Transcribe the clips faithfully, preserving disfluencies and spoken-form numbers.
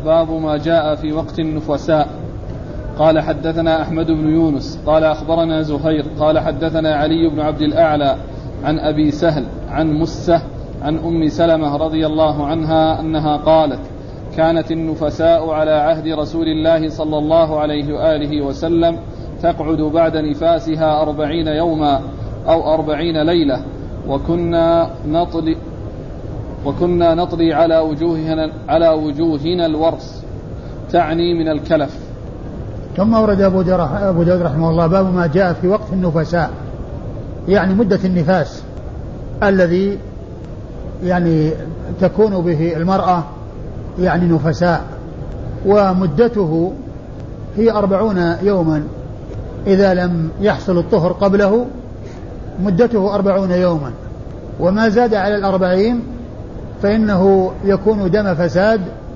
باب ما جاء في وقت النفساء. قال حدثنا أحمد بن يونس قال أخبرنا زهير قال حدثنا علي بن عبد الأعلى عن أبي سهل عن مسة عن أم سلمة رضي الله عنها أنها قالت كانت النفساء على عهد رسول الله صلى الله عليه وآله وسلم تقعد بعد نفاسها أربعين يوما أو أربعين ليلة وكنا نطلي وكنا نطلي على وجوهنا, على وجوهنا الورس، تعني من الكلف. ثم ورد أبو داود رحمه الله باب ما جاء في وقت النفساء، يعني مدة النفاس الذي يعني تكون به المرأة يعني نفساء، ومدته هي أربعون يوما إذا لم يحصل الطهر قبله، مدته أربعون يوما، وما زاد على الأربعين فإنه يكون دم فساد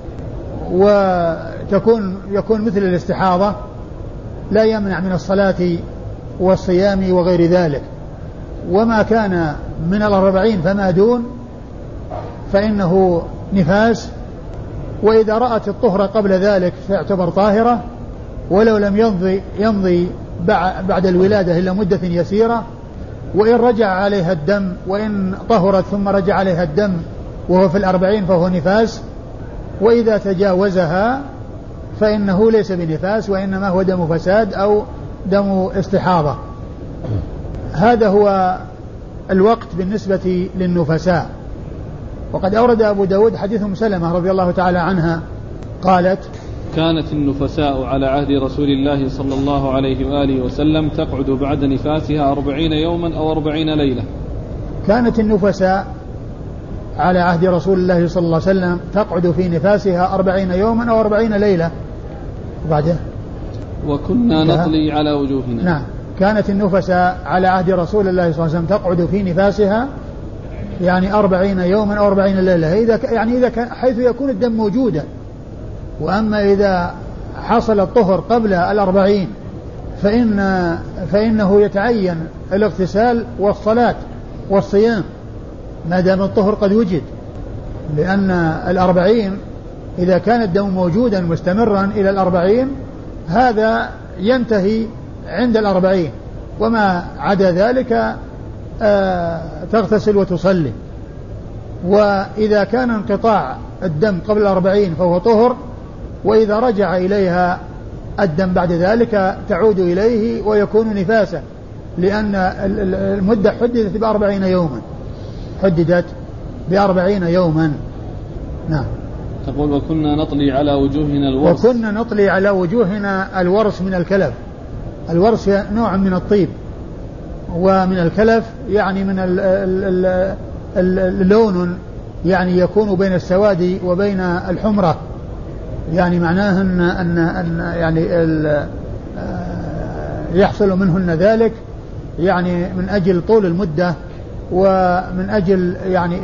وتكون يكون مثل الاستحاضة، لا يمنع من الصلاة والصيام وغير ذلك. وما كان من الأربعين فما دون فإنه نفاس، وإذا رأت الطهر قبل ذلك تعتبر طاهرة، ولو لم يمضي, يمضي بعد الولادة إلا مدة يسيرة، وإن رجع عليها الدم، وإن طهرت ثم رجع عليها الدم وهو في الأربعين فهو نفاس، وإذا تجاوزها فإنه ليس بنفاس وإنما هو دم فساد أو دم استحاضة. هذا هو الوقت بالنسبة للنفساء. وقد أورد أبو داود حديث أم سلمة رضي الله تعالى عنها قالت كانت النفساء على عهد رسول الله صلى الله عليه وآله وسلم تقعد بعد نفاسها أربعين يوما أو أربعين ليلة. كانت النفساء على عهد رسول الله صلى الله عليه وسلم تقعد في نفاسها أربعين يوما أو أربعين ليلة. وبعده وكنا نطلي على وجوهنا. نعم، كانت النفساء على عهد رسول الله صلى الله عليه وسلم تقعد في نفاسها يعني أربعين يوما أو أربعين ليلة، إذا يعني إذا كان حيث يكون الدم موجودا. وأما إذا حصل الطهر قبل الأربعين فإن فإنه يتعين الاغتسال والصلاة والصيام ما دام الطهر قد وجد، لأن الأربعين إذا كان الدم موجودا مستمرا إلى الأربعين هذا ينتهي عند الأربعين، وما عدا ذلك آه تغتسل وتصلي. وإذا كان انقطاع الدم قبل الأربعين فهو طهر، وإذا رجع إليها الدم بعد ذلك تعود إليه ويكون نفاسا، لأن المدة حددت بأربعين يوما حددت بأربعين يوما. نعم. تقول وكنا نطلي على وجوهنا الورس. وكنا نطلي على وجوهنا الورس من الكلف. الورس نوع من الطيب، ومن الكلف يعني من اللون يعني يكون بين السواد وبين الحمرة، يعني معناه أن, أن, أن يعني يحصل منهن ذلك يعني من أجل طول المدة، ومن أجل يعني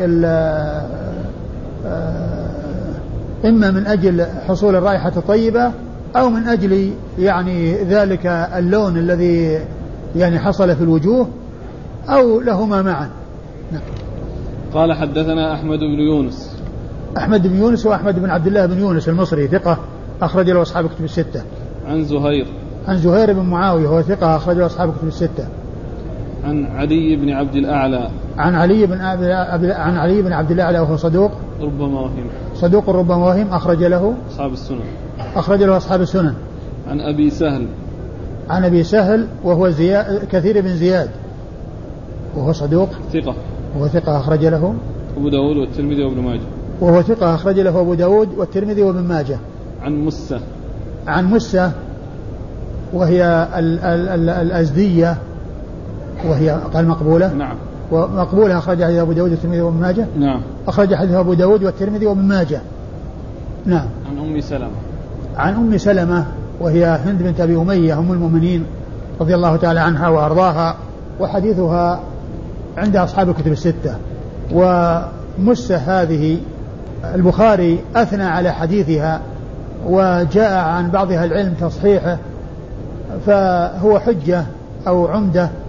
إما من أجل حصول الرائحة الطيبة أو من أجل يعني ذلك اللون الذي يعني حصل في الوجوه، أو لهما معا. نعم. قال حدثنا أحمد بن يونس. أحمد بن يونس وأحمد بن عبد الله بن يونس المصري ثقة أخرج له أصحاب كتب الستة. عن زهير. عن زهير بن معاوية وهو ثقة أخرج له أصحاب كتب الستة. عن علي بن عبد الأعلى. عن علي بن عن علي بن عبد الأعلى وهو صدوق ربما وهم. صدوق ربما وهم أخرج له أصحاب السنن. أخرج له أصحاب السنن. عن أبي سهل. عن أبي سهل وهو زياد كثير بن زياد وهو صدوق ثقة وهو ثقة أخرج له أبو داود والترمذي وابن ماجه. وهو ثقة أخرج له أبو داود والترمذي وابن ماجه. عن مسة. عن مسة وهي ال ال ال الأزدية وهي قال مقبولة. نعم. ومقبولة أخرج حديث أبو داود والترمذي وابن ماجه. نعم. أخرج حديث أبو داود والترمذي وابن ماجه. نعم. عن أم سلمة. عن أم سلمة وهي هند بنت أبي أمية أم المؤمنين رضي الله تعالى عنها وأرضاها، وحديثها عند أصحاب الكتب الستة. ومسة هذه البخاري أثنى على حديثها وجاء عن بعضها العلم تصحيحه، فهو حجة أو عمدة